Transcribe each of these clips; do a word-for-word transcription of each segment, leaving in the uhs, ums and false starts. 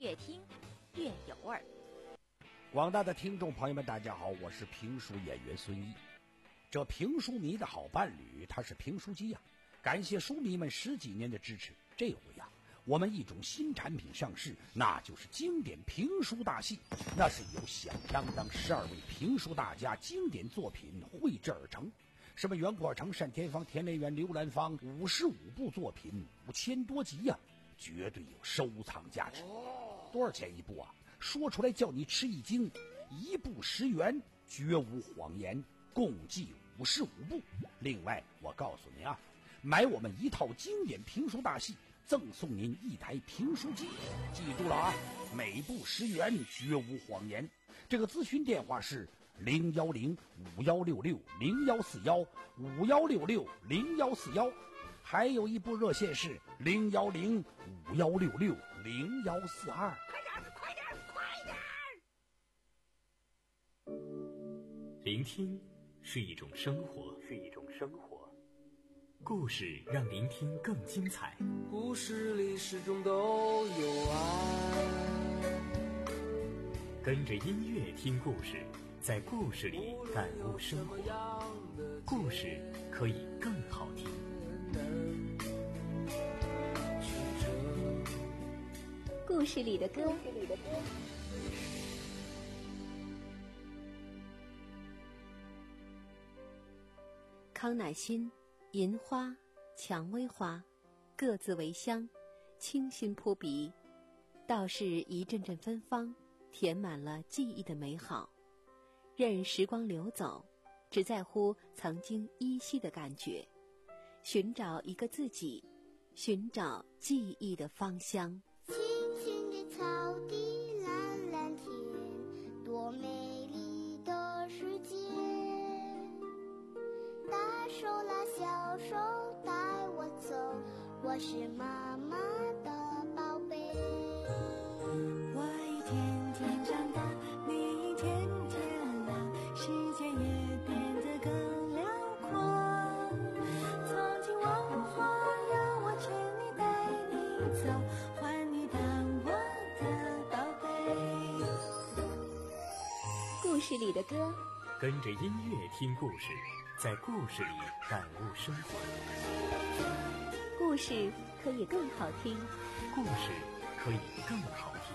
越听越有味儿。 广大的听众朋友们，大家好，我是评书演员孙一。这评书迷的好伴侣，他是评书机呀、啊！感谢书迷们十几年的支持。这回呀、啊，我们一种新产品上市，那就是经典评书大戏。那是由响当当十二位评书大家经典作品绘制而成。什么袁国成、单田芳、田连元、刘兰芳，五十五部作品，五千多集呀、啊，绝对有收藏价值。多少钱一部啊？说出来叫你吃一惊，一部十元，绝无谎言，共计五十五部。另外，我告诉您啊，买我们一套经典评书大戏，赠送您一台评书机。记住了啊，每部十元，绝无谎言。这个咨询电话是零幺零五幺六六零幺四幺五幺六六零幺四幺，还有一部热线是零幺零五幺六六零幺四二。 快点，快点！ 聆听是一种生活，是一种生活。故事让聆听更精彩。 故事里始终都有爱。 跟着音乐听故事，在故事里感悟生活。故事可以更好听。 故事里的歌。 康乃馨、银花、蔷薇花，各自为香，清新扑鼻。倒是一阵阵芬芳，填满了记忆的美好。任时光流走，只在乎曾经依稀的感觉，寻找一个自己，寻找记忆的芳香。 青青的草地，蓝蓝天，多美丽的世界。大手拉小手带我走，我是妈妈的宝贝。 我一天天长大，你一天天老，世界也变得更辽阔。从今往后让我牵你带你走，换你当我的宝贝。 故事里的歌， 跟着音乐听故事，在故事里感悟生活。 故事可以更好听， 故事可以更好听。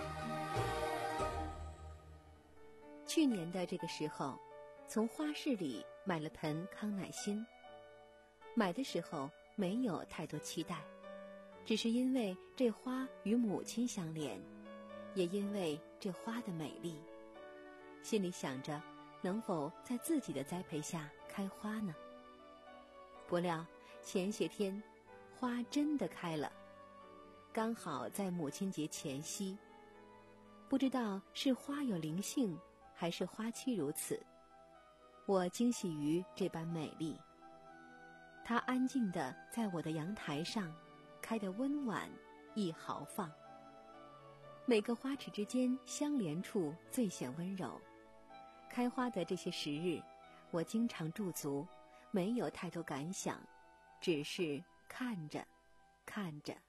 去年的这个时候，从花市里买了盆康乃馨。买的时候没有太多期待，只是因为这花与母亲相连，也因为这花的美丽，心里想着能否在自己的栽培下开花呢？不料前些天花真的开了，刚好在母亲节前夕。不知道是花有灵性，还是花期如此，我惊喜于这般美丽。它安静地在我的阳台上，开得温婉亦豪放。每个花齿之间相连处最显温柔。开花的这些时日，我经常驻足，没有太多感想，只是看着看着。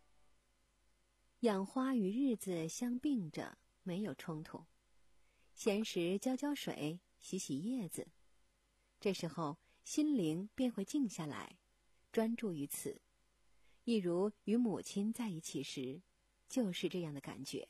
养花与日子相并着，没有冲突。闲时浇浇水，洗洗叶子，这时候心灵便会静下来，专注于此。一如与母亲在一起时，就是这样的感觉。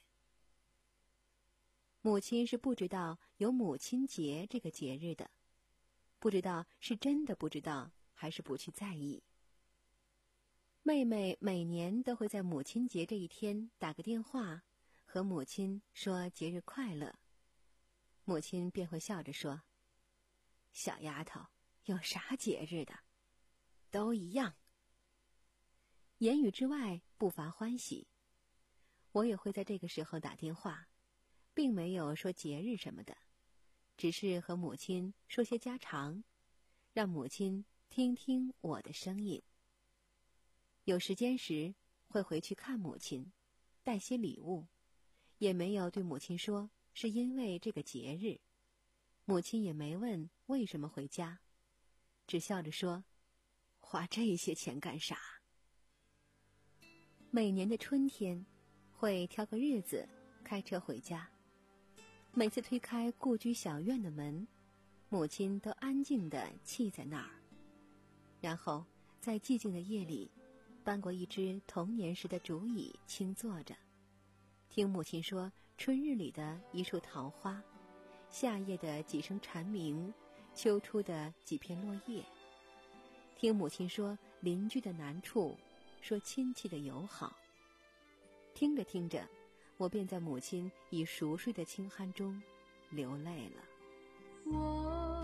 母亲是不知道有母亲节这个节日的，不知道是真的不知道，还是不去在意。妹妹每年都会在母亲节这一天打个电话，和母亲说节日快乐。母亲便会笑着说：“小丫头，有啥节日的？都一样。”言语之外不乏欢喜。我也会在这个时候打电话，并没有说节日什么的，只是和母亲说些家常，让母亲听听我的声音。有时间时会回去看母亲，带些礼物，也没有对母亲说是因为这个节日，母亲也没问为什么回家，只笑着说：“花这些钱干啥？”每年的春天， 会挑个日子开车回家。每次推开故居小院的门，母亲都安静地憩在那儿，然后在寂静的夜里搬过一只童年时的竹椅轻坐着，听母亲说春日里的一束桃花，夏夜的几声蝉鸣，秋初的几片落叶，听母亲说邻居的难处，说亲戚的友好。听着听着，我便在母亲已熟睡的轻酣中流泪了。 我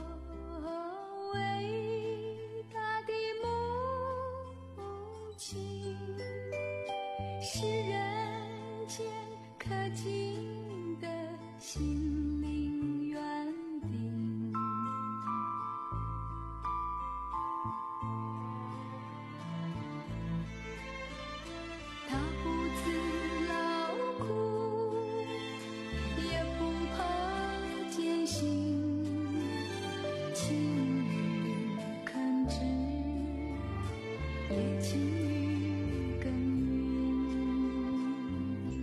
伟大的母亲，是人间可敬的心灵园丁。她不辞劳苦，也不怕艰辛，勤于垦殖，也勤于耕耘，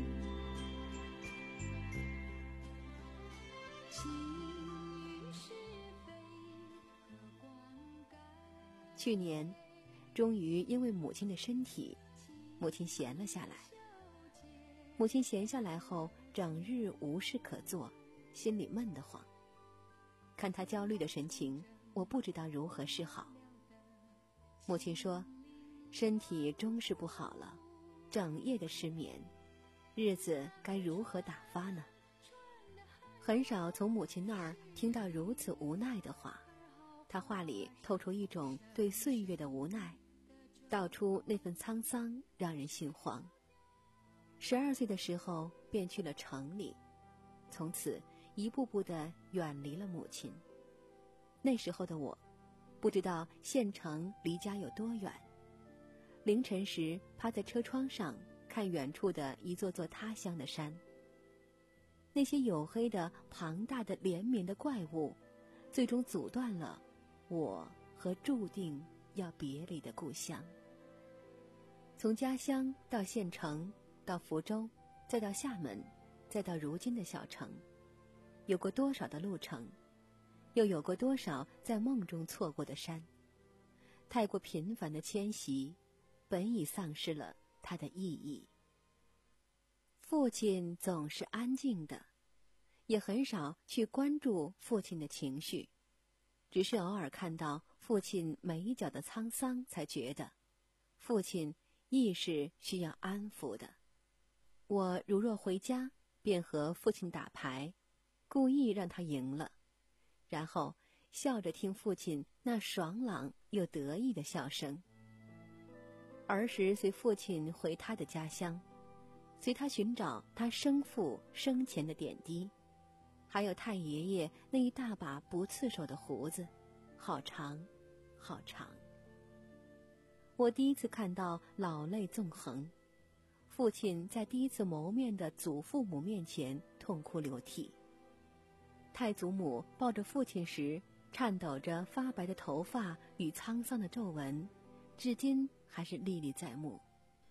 勤于施肥和灌溉。 去年终于因为母亲的身体，母亲闲了下来。母亲闲下来后，整日无事可做，心里闷得慌。看她焦虑的神情，我不知道如何是好。母亲说，身体终是不好了，整夜的失眠，日子该如何打发呢？很少从母亲那儿听到如此无奈的话，她话里透出一种对岁月的无奈，道出那份沧桑，让人心慌。十二岁的时候便去了城里，从此一步步地远离了母亲。那时候的我不知道县城离家有多远，凌晨时趴在车窗上看远处的一座座他乡的山，那些黝黑的庞大的连绵的怪物，最终阻断了我和注定要别离的故乡。从家乡到县城，到福州，再到厦门，再到如今的小城，有过多少的路程，又有过多少在梦中错过的山。太过频繁的迁徙，本已丧失了它的意义。父亲总是安静的，也很少去关注父亲的情绪，只是偶尔看到父亲眉角的沧桑，才觉得父亲亦是需要安抚的。我如若回家，便和父亲打牌，故意让他赢了，然后笑着听父亲那爽朗又得意的笑声。儿时随父亲回他的家乡，随他寻找他生父生前的点滴，还有太爷爷那一大把不刺手的胡子，好长好长。我第一次看到老泪纵横，父亲在第一次谋面的祖父母面前痛哭流涕。太祖母抱着父亲时颤抖着发白的头发与沧桑的皱纹，至今还是历历在目。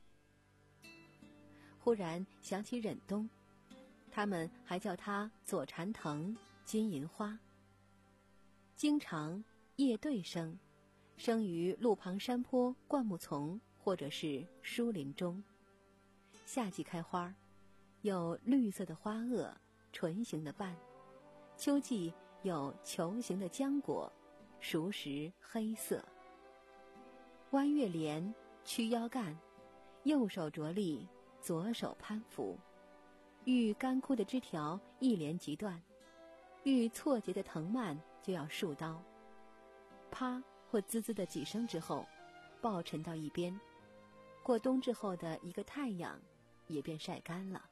忽然想起忍冬，他们还叫他左蝉藤、金银花。经常夜对生，生于路旁山坡灌木丛或者是疏林中。夏季开花，有绿色的花萼，唇形的瓣；秋季有球形的浆果，熟时黑色。弯月莲，曲腰干，右手着力，左手攀扶。遇干枯的枝条一连即断，遇错节的藤蔓就要竖刀。啪或滋滋的几声之后，抱沉到一边，过冬至后的一个太阳也便晒干了。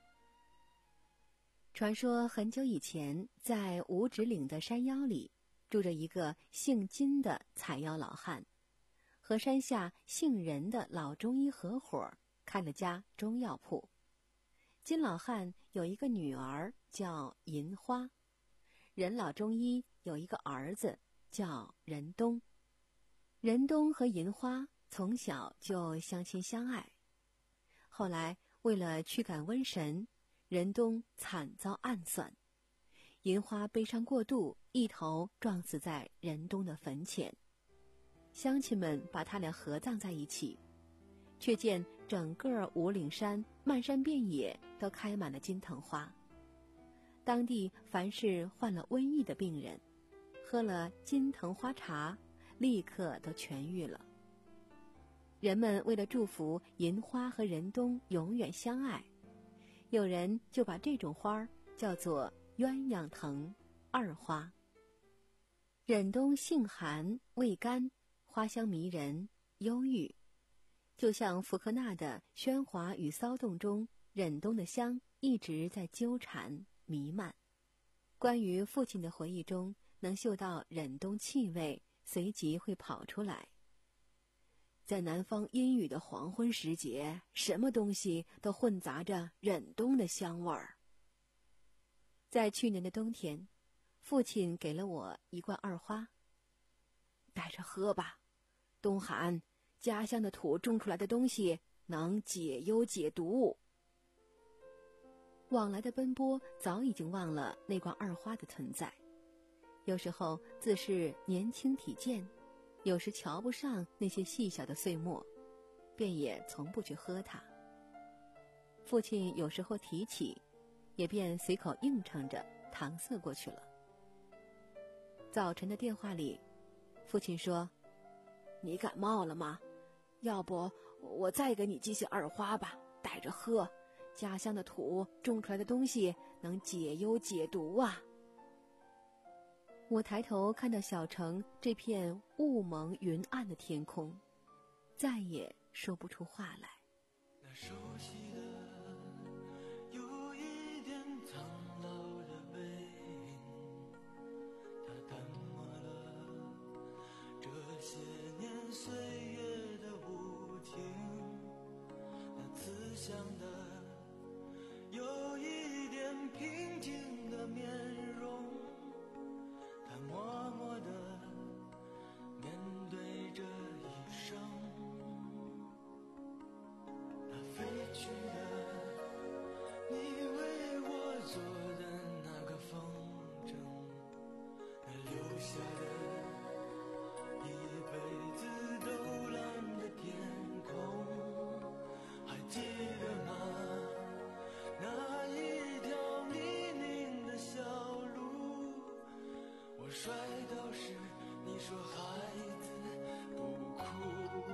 传说很久以前，在五指岭的山腰里住着一个姓金的采药老汉，和山下姓任的老中医合伙开了家中药铺。金老汉有一个女儿叫银花，任老中医有一个儿子叫任东。任东和银花从小就相亲相爱，后来为了驱赶瘟神，仁冬惨遭暗算。银花悲伤过度，一头撞死在仁冬的坟前。乡亲们把他俩合葬在一起，却见整个五岭山漫山遍野都开满了金藤花。当地凡是患了瘟疫的病人，喝了金藤花茶，立刻都痊愈了。人们为了祝福银花和仁冬永远相爱，有人就把这种花叫做鸳鸯藤二花。忍冬性寒味甘，花香迷人忧郁，就像福克纳的《喧哗与骚动》中，忍冬的香一直在纠缠弥漫。关于父亲的回忆中，能嗅到忍冬气味，随即会跑出来。在南方阴雨的黄昏时节，什么东西都混杂着忍冬的香味儿。在去年的冬天，父亲给了我一罐二花，带着喝吧。冬寒，家乡的土种出来的东西能解忧解毒。往来的奔波早已经忘了那罐二花的存在，有时候自是年轻体健，有时瞧不上那些细小的碎末，便也从不去喝它。父亲有时候提起，也便随口应承着搪塞过去了。早晨的电话里，父亲说：“你感冒了吗？要不我再给你寄些二花吧，带着喝。家乡的土种出来的东西能解忧解毒啊。”我抬头看到小城这片雾蒙云暗的天空，再也说不出话来。 那熟悉的有一点苍老的背影，它淡漠了这些年岁月的无情。那慈祥的有一点平静的面容，他默默地面对这一生。那飞去的你为我做的那个风筝，那留下的一辈子都蓝的天空，还记得吗？那一条泥泞的小路，我摔倒时你说孩子不哭，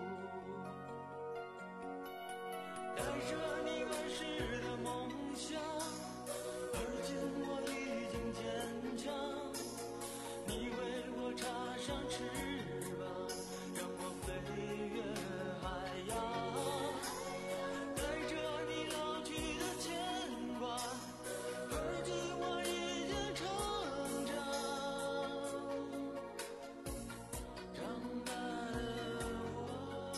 带着你来时的梦想，而今我已经坚强。你为我插上翅膀，让我飞越海洋，带着你老去的牵挂，而今我已经成长。长大的我，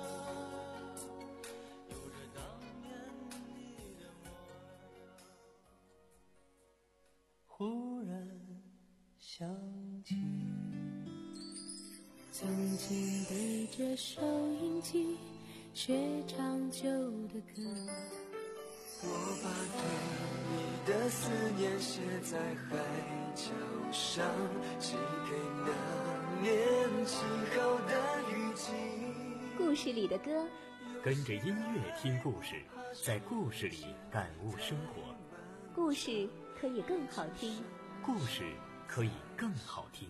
有着当年你的模样。忽然想起曾经对着收音机学唱旧的歌， 我把对你的思念写在海角上，寄给那年起好的雨季。 故事里的歌， 跟着音乐听故事，在故事里感悟生活。 故事可以更好听。 故事可以更好听。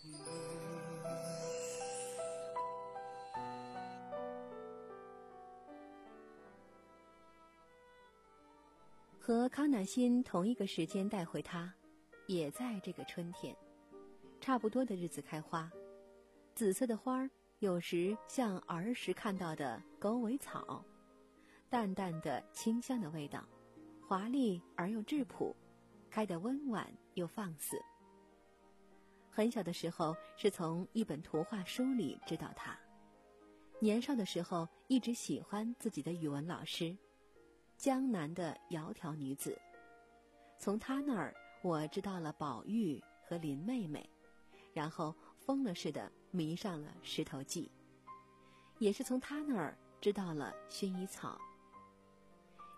和康乃馨同一个时间带回它，也在这个春天，差不多的日子开花。紫色的花儿有时像儿时看到的狗尾草，淡淡的清香的味道，华丽而又质朴，开得温婉又放肆。很小的时候是从一本图画书里知道它，年少的时候一直喜欢自己的语文老师，江南的窈窕女子。从她那儿我知道了宝玉和林妹妹，然后疯了似的迷上了石头记。也是从她那儿知道了薰衣草。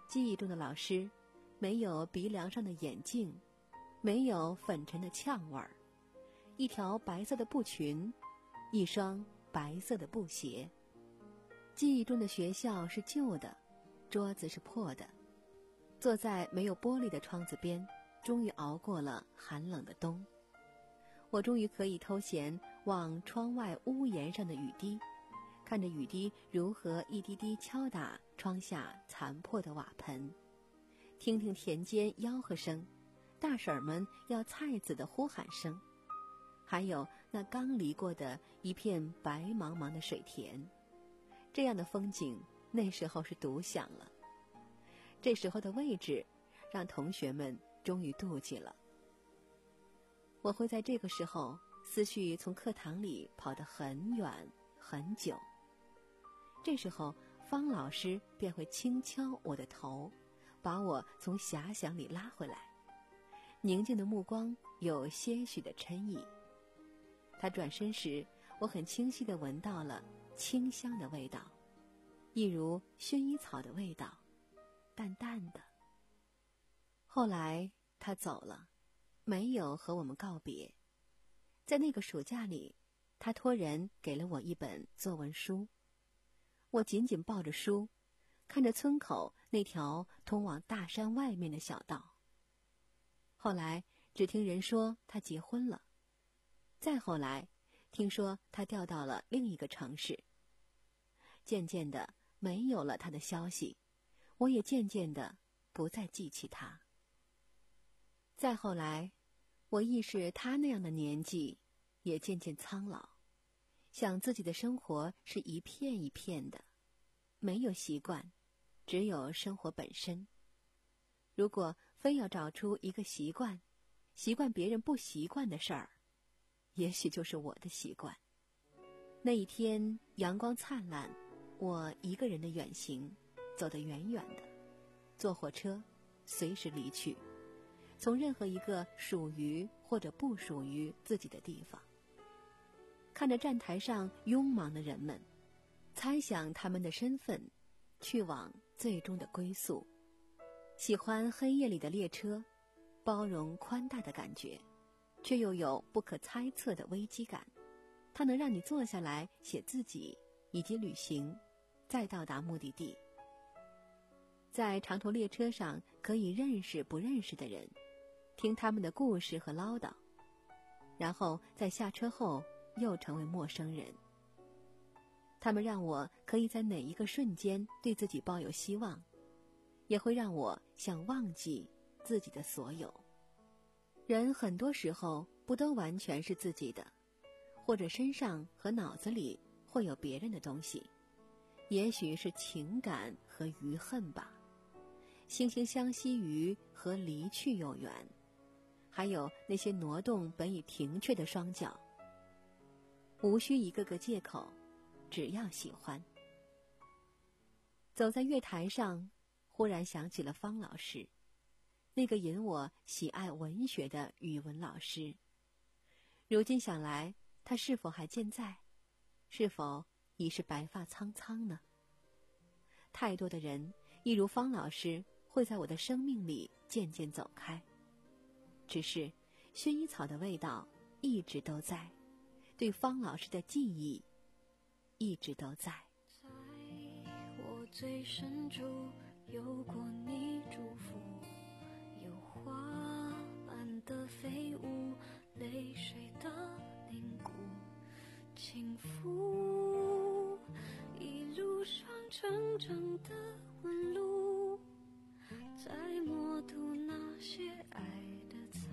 记忆中的老师，没有鼻梁上的眼镜，没有粉尘的呛味儿，一条白色的布裙，一双白色的布鞋。记忆中的学校是旧的，桌子是破的，坐在没有玻璃的窗子边，终于熬过了寒冷的冬。我终于可以偷闲望窗外屋檐上的雨滴，看着雨滴如何一滴滴敲打窗下残破的瓦盆，听听田间吆喝声，大婶儿们要菜籽的呼喊声，还有那刚犁过的一片白茫茫的水田。这样的风景那时候是独享了。这时候的位置让同学们终于妒忌了。我会在这个时候思绪从课堂里跑得很远很久，这时候方老师便会轻敲我的头，把我从遐想里拉回来。宁静的目光有些许的嗔意。他转身时，我很清晰地闻到了清香的味道，一如薰衣草的味道，淡淡的。后来他走了，没有和我们告别。在那个暑假里，他托人给了我一本作文书，我紧紧抱着书，看着村口那条通往大山外面的小道。后来只听人说他结婚了，再后来听说他调到了另一个城市。渐渐的没有了他的消息，我也渐渐的不再记起他。再后来，我亦是他那样的年纪，也渐渐苍老，想自己的生活是一片一片的，没有习惯，只有生活本身。如果非要找出一个习惯，习惯别人不习惯的事儿，也许就是我的习惯。那一天阳光灿烂，我一个人的远行，走得远远的，坐火车随时离去，从任何一个属于或者不属于自己的地方。看着站台上拥忙的人们，猜想他们的身份，去往最终的归宿。喜欢黑夜里的列车，包容宽大的感觉，却又有不可猜测的危机感。它能让你坐下来写自己以及旅行，再到达目的地。在长途列车上可以认识不认识的人，听他们的故事和唠叨，然后在下车后又成为陌生人。他们让我可以在哪一个瞬间对自己抱有希望，也会让我想忘记自己的所有。人很多时候不都完全是自己的，或者身上和脑子里会有别人的东西，也许是情感和余恨吧。惺惺相惜于和离去有缘，还有那些挪动本已停却的双脚。无需一个个借口，只要喜欢。走在月台上，忽然想起了方老师，那个引我喜爱文学的语文老师。如今想来，他是否还健在？是否已是白发苍苍呢？太多的人，一如方老师，会在我的生命里渐渐走开。只是薰衣草的味道一直都在，对方老师的记忆一直都在。 在我最深处有过你祝福，有花般的飞舞，泪水的凝固，轻抚一路上成长的纹路，在默读那些爱的残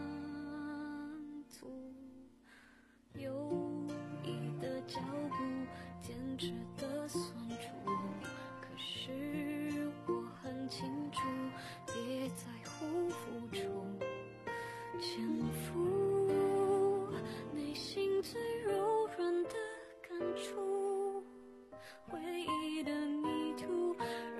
图，友谊的脚步坚持的酸楚，可是我很清楚，别在乎付出，潜伏内心最柔软的感触，回忆的迷途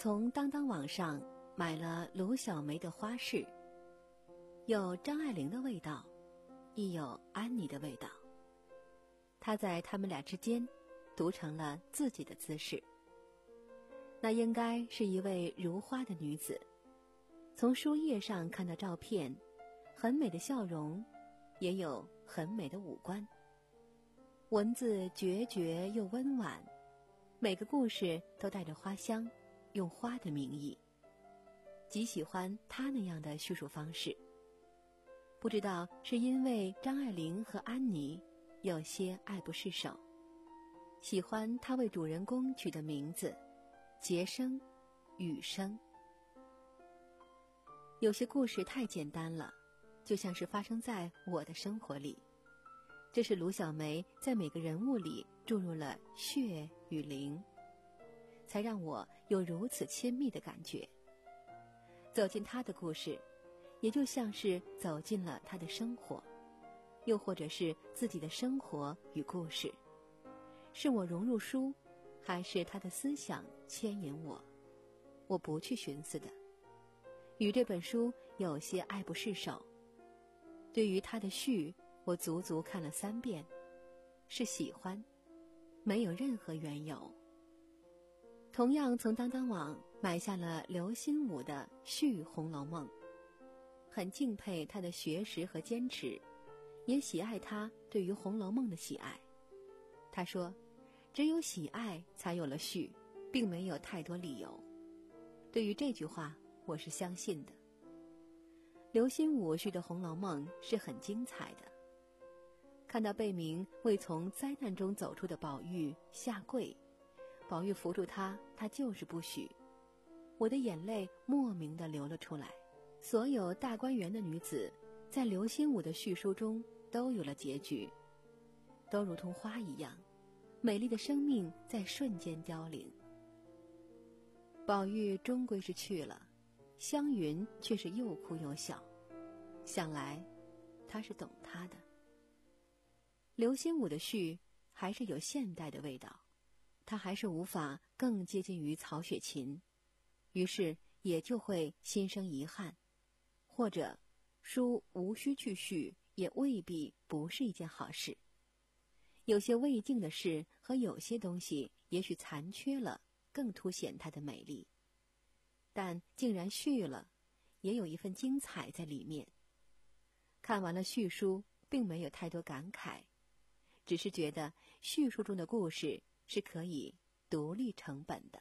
从当当网上买了卢小梅的花式，有张爱玲的味道，亦有安妮的味道。她在他们俩之间读成了自己的姿势。那应该是一位如花的女子，从书页上看到照片，很美的笑容，也有很美的五官。文字决绝又温婉，每个故事都带着花香，用花的名义。极喜欢她那样的叙述方式。不知道是因为张爱玲和安妮有些爱不释手，喜欢她为主人公取的名字杰生、雨生。有些故事太简单了，就像是发生在我的生活里。这是卢小梅在每个人物里注入了血与灵，才让我有如此亲密的感觉。走进她的故事，也就像是走进了她的生活，又或者是自己的生活与故事。是我融入书，还是她的思想牵引我？我不去寻思的。与这本书有些爱不释手。对于她的序，我足足看了三遍，是喜欢，没有任何缘由。同样从当当网买下了刘心武的续《红楼梦》，很敬佩他的学识和坚持，也喜爱他对于《红楼梦》的喜爱。他说，只有喜爱才有了续，并没有太多理由。对于这句话，我是相信的。刘心武续的《红楼梦》是很精彩的。看到贝明为从灾难中走出的宝玉下跪，宝玉扶住他，他就是不许，我的眼泪莫名地流了出来。所有大观园的女子在刘心武的叙述中都有了结局，都如同花一样，美丽的生命在瞬间凋零。宝玉终归是去了，湘云却是又哭又笑，想来他是懂他的。刘心武的序还是有现代的味道，他还是无法更接近于曹雪芹，于是也就会心生遗憾，或者书无需去序，也未必不是一件好事。有些未尽的事和有些东西也许残缺了，更凸显它的美丽，但竟然续了，也有一份精彩在里面。看完了序书，并没有太多感慨，只是觉得叙述中的故事是可以独立成本的。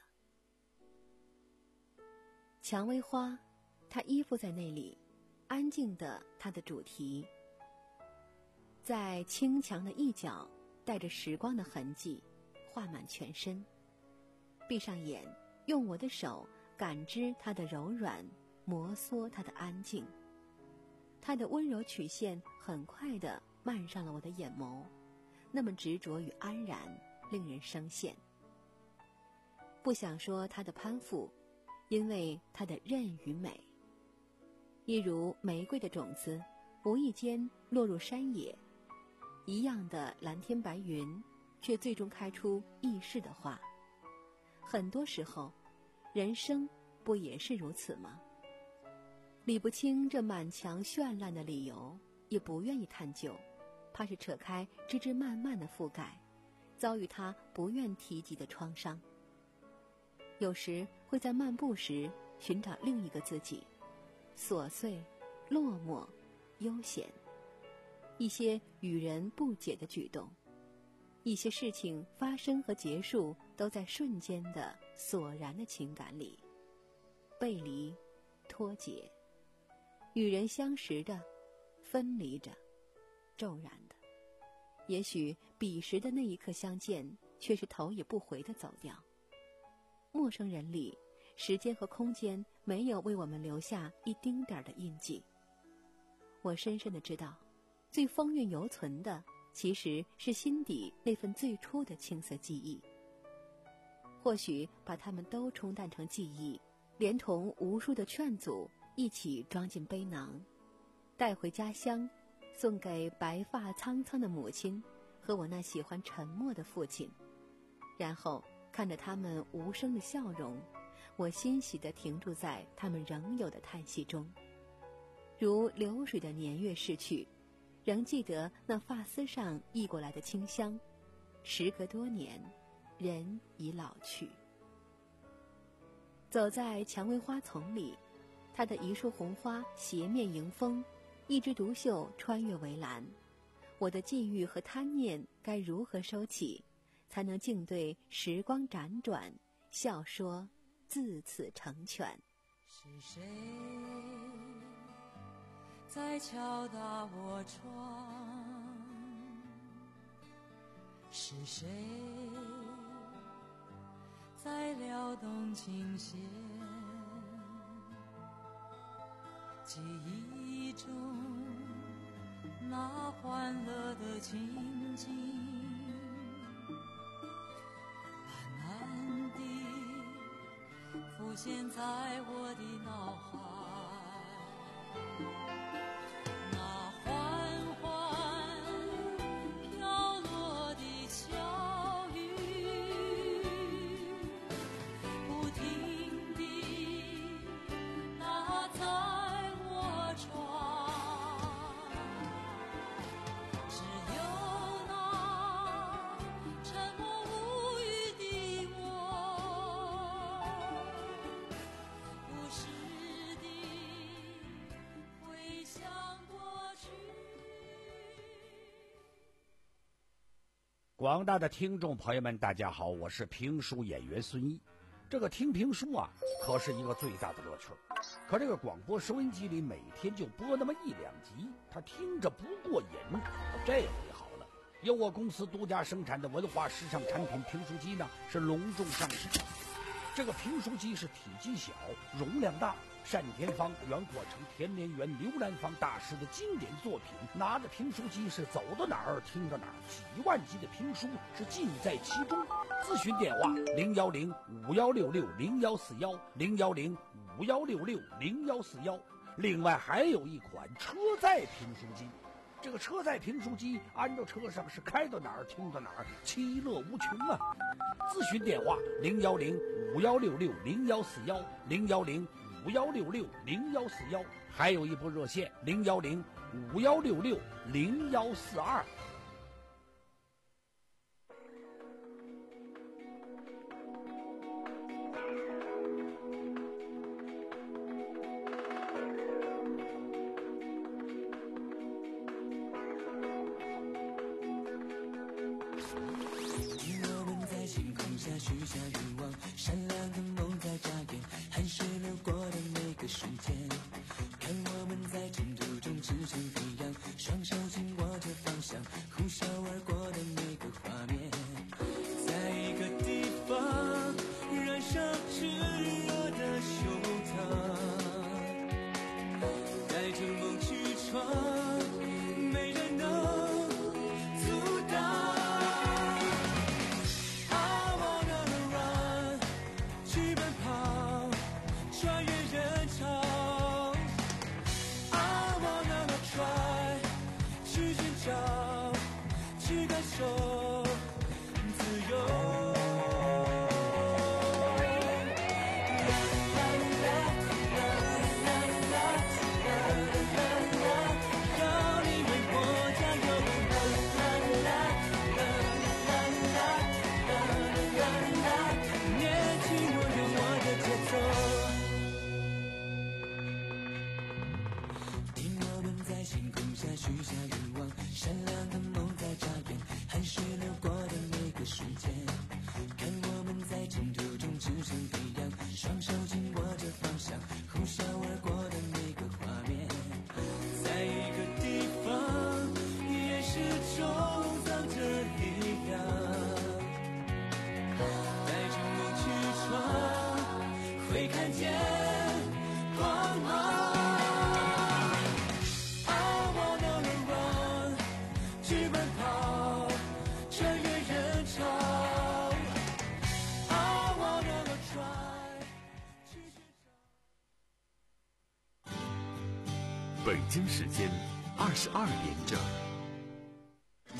蔷薇花，它依附在那里，安静的它的主题，在青墙的一角带着时光的痕迹，画满全身。闭上眼，用我的手感知它的柔软，摩挲它的安静。它的温柔曲线很快地漫上了我的眼眸，那么执着与安然，令人生陷。不想说它的攀附，因为它的韧与美。一如玫瑰的种子无意间落入山野，一样的蓝天白云，却最终开出异世的花。很多时候，人生不也是如此吗？理不清这满墙绚烂的理由，也不愿意探究，怕是扯开枝枝蔓蔓的覆盖，遭遇他不愿提及的创伤。有时会在漫步时寻找另一个自己，琐碎、落寞、悠闲，一些与人不解的举动，一些事情发生和结束都在瞬间的索然的情感里，背离、脱节，与人相识的，分离着，骤然的。也许彼时的那一刻相见，却是头也不回的走掉。陌生人里，时间和空间没有为我们留下一丁点儿的印记。我深深的知道，最风韵犹存的，其实是心底那份最初的青涩记忆。或许把它们都冲淡成记忆，连同无数的劝阻一起装进背囊，带回家乡，送给白发苍苍的母亲和我那喜欢沉默的父亲。然后看着他们无声的笑容， 我欣喜地停驻在他们仍有的叹息中，如流水的年月逝去，仍记得那发丝上溢过来的清香。时隔多年，人已老去。走在蔷薇花丛里，它的一束红花斜面迎风，一枝独秀穿越围栏。我的际遇和贪念该如何收起，才能静对时光辗转，笑说自此成全？ 是谁在敲打我窗？是谁在撩动琴弦？记忆中那欢乐的情景，慢慢地浮现在我的脑海。那缓缓飘落的巧语，不停地打在我窗。只有那沉默无语的我，不时地回想过去。 广大的听众朋友们，大家好，我是评书演员孙一。这个听评书啊，可是一个最大的乐趣。可这个广播收音机里每天就播那么一两集，他听着不过瘾。这回好了，由我公司独家生产的文化时尚产品评书机呢，是隆重上市。这个评书机是体积小，容量大，单田芳、袁阔成、田连元、刘兰芳大师的经典作品。拿着评书机是走到哪儿听到哪儿，几万集的评书是尽在其中。咨询电话零幺零五幺六六零幺四幺零幺零五幺六六零幺四幺。另外还有一款车载评书机，这个车载评书机安到车上是开到哪儿听到哪儿，其乐无穷啊！咨询电话零幺零五幺六六零幺四幺零幺零五幺六六零幺四幺，还有一部热线零幺零五幺六六零幺四二。 我们在星空下许下愿望，闪亮的梦在眨眼，汗水流过的每个瞬间，看我们在征途中直升飞扬，双手紧握着方向，呼啸而过的每个画面，在一个地方燃烧炽热的胸膛，带着梦去闯，没人能阻挡。去感受自由。要你为我加油！年轻我有我的节奏。听我们在星空下许下愿望，闪亮的梦在眨眼，汗水流过的每个瞬间，看我们在征途中直升飞扬，双手紧握着方向，呼啸而过的每个画面，在一个地方也是充藏着力量，带着梦去闯，会看见光芒。 北京时间二十二点整。